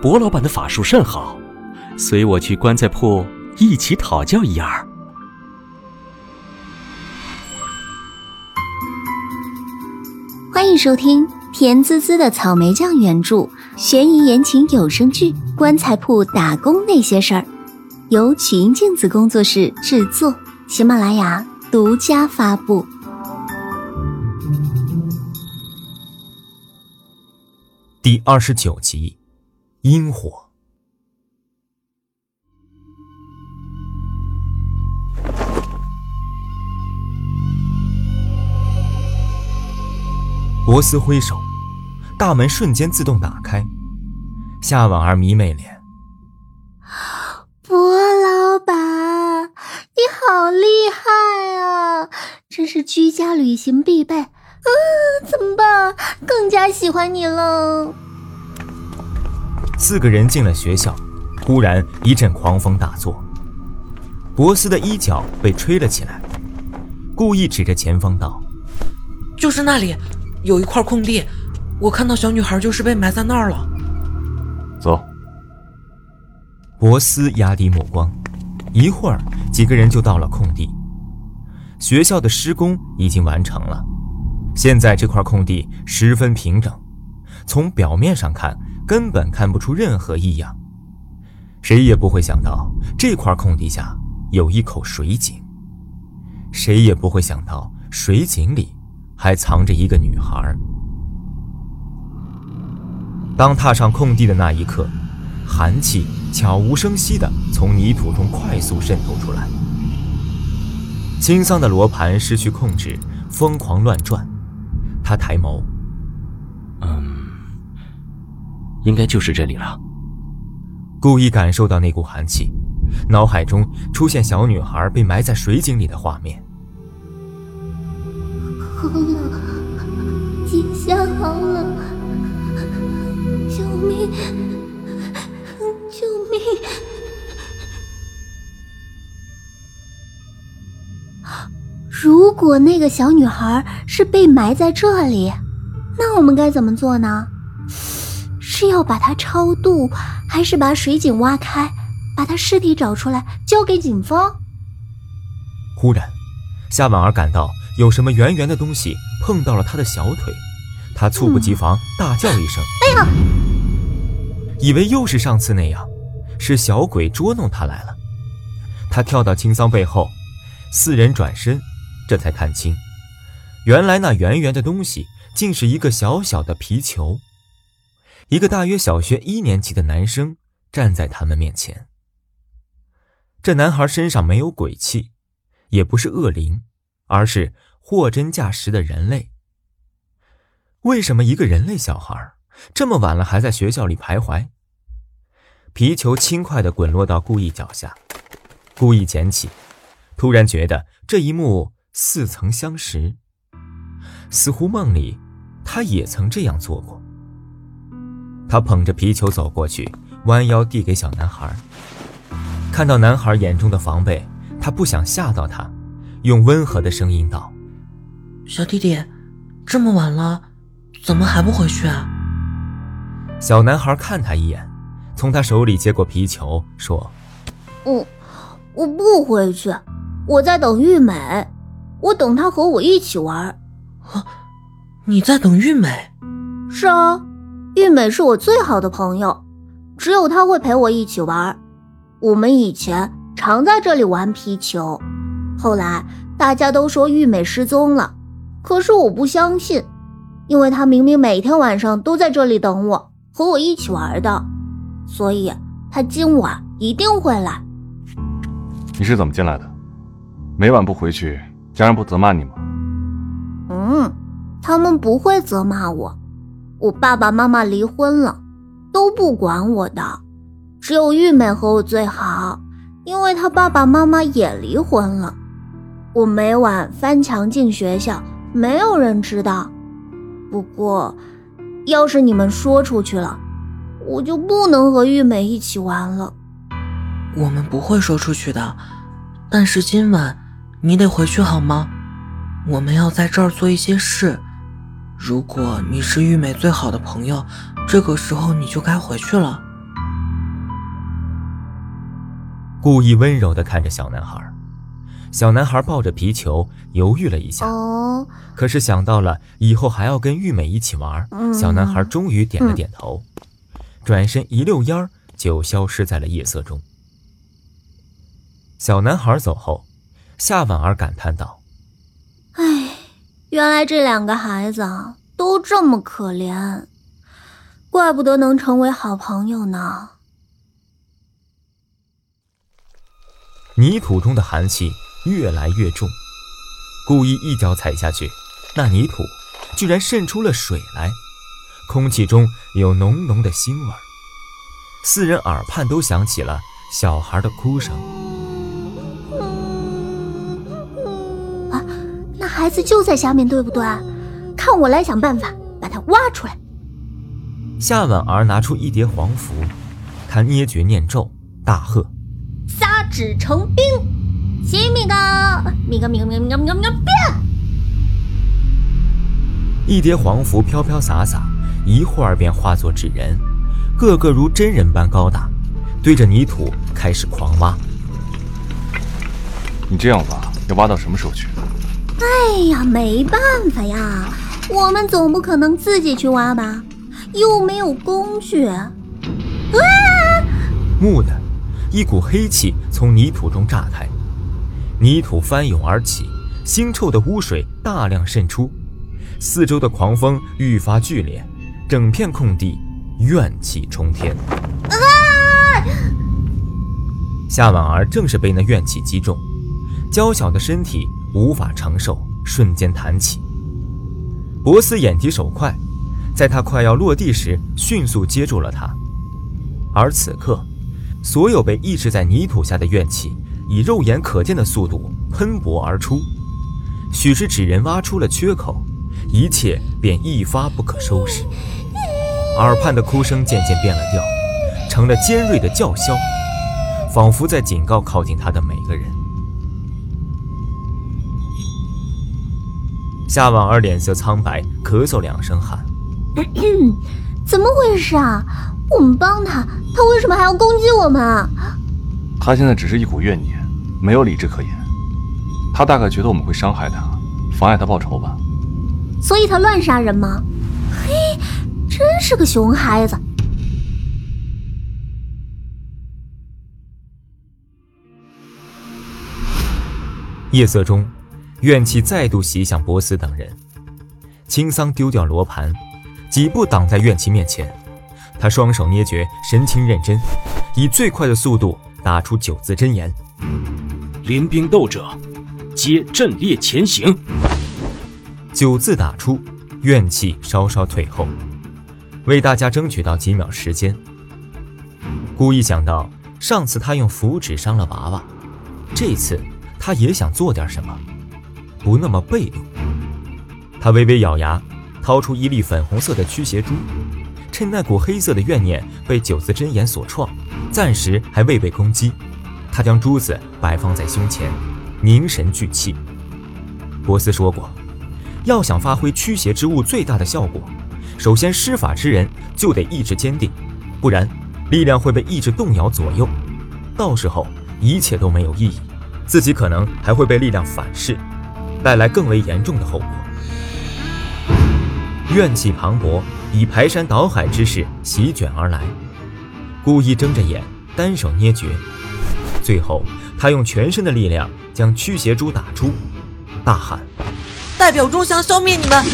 薄老板的法术甚好，随我去棺材铺一起讨教一二。 欢迎收听甜滋滋的草莓酱原著悬疑言情有声剧《棺材铺打工那些事儿》，由曲音镜子工作室制作，喜马拉雅独家发布。 第29集，阴火。博斯挥手，大门瞬间自动打开。夏婉儿迷妹脸： 博老板，你好厉害啊，真是居家旅行必备。怎么办？更加喜欢你了。 4个人进了学校，忽然一阵狂风大作，博斯的衣角被吹了起来，故意指着前方道： 就是那里有一块空地，我看到小女孩就是被埋在那儿了。 走。 博斯压低目光，一会儿几个人就到了空地。学校的施工已经完成了，现在这块空地十分平整，从表面上看根本看不出任何异样。谁也不会想到这块空地下有一口水井，谁也不会想到水井里还藏着一个女孩。当踏上空地的那一刻，寒气悄无声息地从泥土中快速渗透出来。清桑的罗盘失去控制，疯狂乱转。他抬眸， 应该就是这里了。 故意感受到那股寒气，脑海中出现小女孩被埋在水井里的画面。 好冷，井下好冷，救命！救命！如果那个小女孩是被埋在这里，那我们该怎么做呢？是要把她超度，还是把水井挖开，把她尸体找出来交给警方？ 忽然，夏婉儿感到有什么圆圆的东西碰到了她的小腿，她猝不及防大叫一声： 哎呀！ 以为又是上次那样，是小鬼捉弄她来了。她跳到青桑背后，4人转身，这才看清，原来那圆圆的东西竟是一个小小的皮球。一个大约小学1年级的男生站在他们面前。这男孩身上没有鬼气，也不是恶灵，而是货真价实的人类。为什么一个人类小孩这么晚了还在学校里徘徊？皮球轻快地滚落到顾意脚下，顾意捡起，突然觉得这一幕似曾相识，似乎梦里他也曾这样做过。他捧着皮球走过去，弯腰递给小男孩。看到男孩眼中的防备，他不想吓到他，用温和的声音道： 小弟弟，这么晚了，怎么还不回去啊？ 小男孩看他一眼，从他手里接过皮球，说： 我不回去，我在等玉美，我等她和我一起玩。 你在等玉美？ 是啊，玉美是我最好的朋友，只有她会陪我一起玩。我们以前常在这里玩皮球，后来大家都说玉美失踪了，可是我不相信，因为她明明每天晚上都在这里等我，和我一起玩的，所以她今晚一定会来。 你是怎么进来的？每晚不回去，家人不责骂你吗？ 他们不会责骂我，我爸爸妈妈离婚了，都不管我的，只有玉美和我最好，因为她爸爸妈妈也离婚了。我每晚翻墙进学校，没有人知道。不过，要是你们说出去了，我就不能和玉美一起玩了。 我们不会说出去的，但是今晚你得回去好吗？我们要在这儿做一些事，如果你是玉美最好的朋友，这个时候你就该回去了。 故意温柔地看着小男孩。小男孩抱着皮球犹豫了一下，可是想到了以后还要跟玉美一起玩，小男孩终于点了点头，转身一溜烟就消失在了夜色中。小男孩走后，夏婉儿感叹道： 唉，原来这2个孩子都这么可怜，怪不得能成为好朋友呢。 泥土中的寒气越来越重，故意一脚踩下去，那泥土居然渗出了水来，空气中有浓浓的腥味。4人耳畔都响起了小孩的哭声。 那孩子就在下面，对不对？看我来想办法把他挖出来。 夏婉儿拿出一叠黄符，他捏诀念咒，大喝： 撒纸成冰，西米嘎米嘎米嘎米嘎米嘎米嘎米嘎变！ 一叠黄符飘飘洒洒，一会儿便化作纸人，个个如真人般高大，对着泥土开始狂挖。 你这样挖，要挖到什么时候去？ 哎呀，没办法呀，我们总不可能自己去挖吧，又没有工具。 蓦地，一股黑气从泥土中炸开，泥土翻涌而起，腥臭的污水大量渗出，四周的狂风愈发剧烈，整片空地怨气冲天。夏婉儿正是被那怨气击中，娇小的身体无法承受，瞬间弹起。博斯眼疾手快，在他快要落地时迅速接住了他。而此刻，所有被抑制在泥土下的怨气以肉眼可见的速度喷薄而出，许是纸人挖出了缺口，一切便一发不可收拾。耳畔的哭声渐渐变了调，成了尖锐的叫嚣，仿佛在警告靠近他的每个人。夏婉儿脸色苍白，咳嗽2声喊： 怎么回事啊？我们帮他，他为什么还要攻击我们啊？ 他现在只是一股怨念，没有理智可言。他大概觉得我们会伤害他，妨碍他报仇吧。 所以他乱杀人吗？嘿，真是个熊孩子。 夜色中，怨气再度袭向波斯等人。青桑丢掉罗盘，几步挡在怨气面前，他双手捏诀，神情认真，以最快的速度打出9字真言： 临兵斗者，皆阵列前行。 9字打出，怨气稍稍退后，为大家争取到几秒时间。故意想到上次他用符纸伤了娃娃，这次他也想做点什么，不那么被动。他微微咬牙，掏出一粒粉红色的驱邪珠，趁那股黑色的怨念被9字真言所创，暂时还未被攻击，他将珠子摆放在胸前，凝神聚气。波斯说过，要想发挥驱邪之物最大的效果，首先施法之人就得意志坚定，不然力量会被意志动摇左右，到时候一切都没有意义，自己可能还会被力量反噬，带来更为严重的后果。怨气磅礴，以排山倒海之势席卷而来。故意睁着眼，单手捏诀，最后他用全身的力量将驱邪珠打出，大喊： 代表钟祥消灭你们！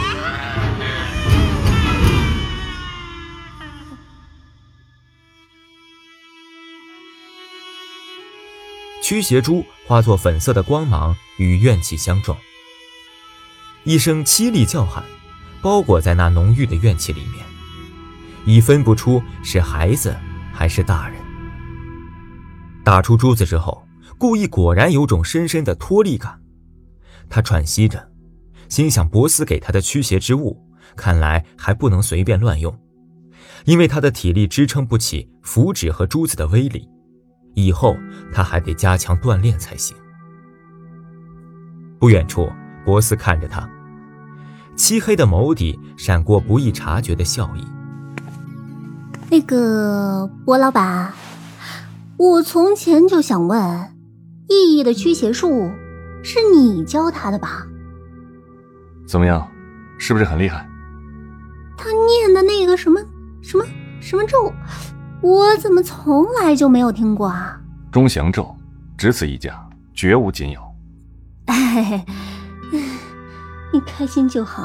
驱邪珠化作粉色的光芒，与怨气相撞。一声凄厉叫喊包裹在那浓郁的怨气里面，已分不出是孩子还是大人。打出珠子之后，故意果然有种深深的脱力感。他喘息着，心想博斯给他的驱邪之物看来还不能随便乱用，因为他的体力支撑不起符纸和珠子的威力，以后他还得加强锻炼才行。不远处，博斯看着他，漆黑的眸底闪过不易察觉的笑意。 那个博老板， 我从前就想问，意义的驱邪术是你教他的吧？ 怎么样，是不是很厉害？ 他念的那个什么咒，我怎么从来就没有听过啊？ 钟祥咒，只此一家，绝无仅有。 哎，你开心就好。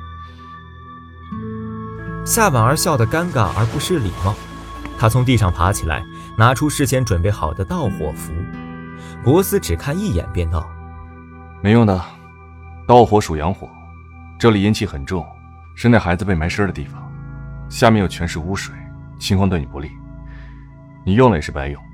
夏婉儿笑得尴尬而不失礼貌，她从地上爬起来，拿出事先准备好的盗火符。博斯只看一眼便道： 没用的，盗火属阳火，这里阴气很重，是那孩子被埋尸的地方，下面又全是污水，情况对你不利，你用了也是白用。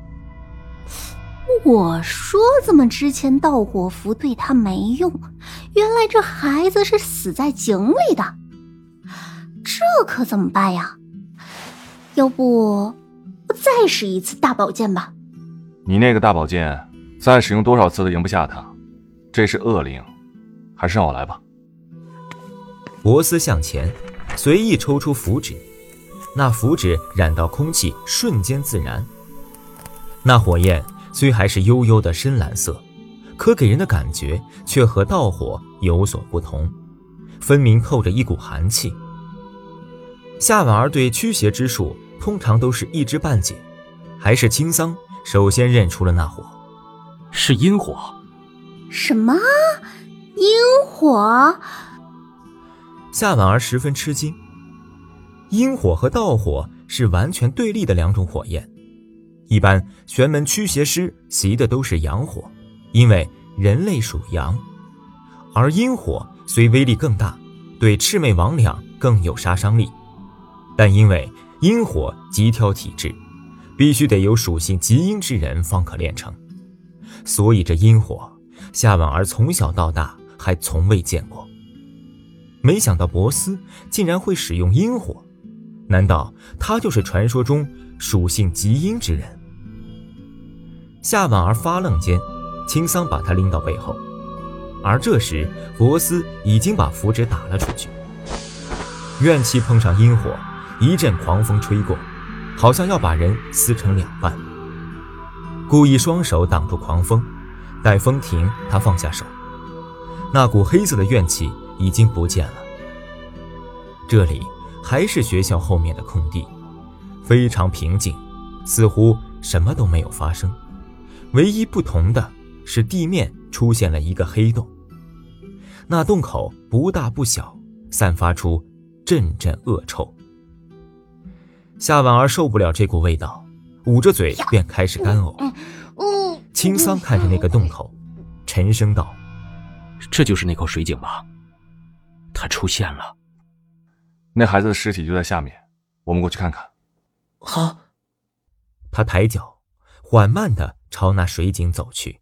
我说怎么之前盗火符对他没用，原来这孩子是死在井里的，这可怎么办呀？要不我再试一次大宝剑吧。 你那个大宝剑再使用多少次都赢不下他，这是恶灵，还是让我来吧。 博斯向前随意抽出符纸，那符纸染到空气，瞬间自燃。那火焰虽还是幽幽的深蓝色，可给人的感觉却和盗火有所不同，分明透着一股寒气。夏婉儿对驱邪之术通常都是一知半解，还是青桑首先认出了那火， 是阴火。 什么？阴火？ 夏婉儿十分吃惊，阴火和盗火是完全对立的两种火焰。一般玄门驱邪师习的都是阳火，因为人类属阳，而阴火虽威力更大，对魑魅魍魉更有杀伤力，但因为阴火极挑体质，必须得有属性极阴之人方可炼成，所以这阴火夏婉儿从小到大还从未见过。没想到博斯竟然会使用阴火，难道他就是传说中属性极阴之人？夏婉儿发愣间，青桑把他拎到背后，而这时博斯已经把符纸打了出去。怨气碰上阴火，一阵狂风吹过，好像要把人撕成两半。故意双手挡住狂风，待风停，他放下手，那股黑色的怨气已经不见了。这里还是学校后面的空地，非常平静，似乎什么都没有发生。唯一不同的是地面出现了一个黑洞，那洞口不大不小，散发出阵阵恶臭。夏婉儿受不了这股味道，捂着嘴便开始干呕。青桑看着那个洞口，沉声道： 这就是那口水井吧？它出现了。 那孩子的尸体就在下面，我们过去看看。 好。 他抬脚缓慢地朝那水井走去。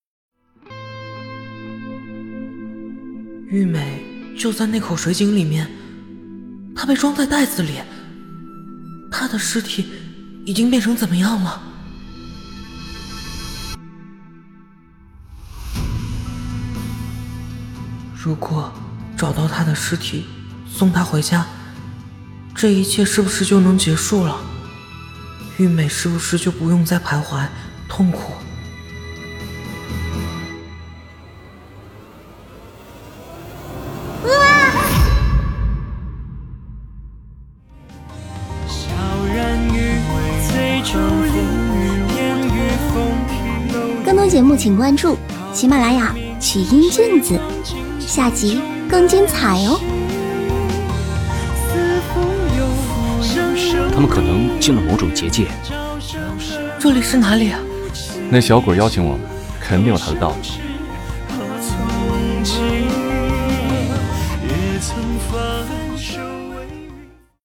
玉美就在那口水井里面，她被装在袋子里，她的尸体已经变成怎么样了？如果找到她的尸体，送她回家，这一切是不是就能结束了？玉美是不是就不用再徘徊痛苦？ 更多节目请关注喜马拉雅曲音镜子，下集更精彩哦。 他们可能进了某种结界。 这里是哪里啊？ 那小鬼邀请我们，肯定有他的道理。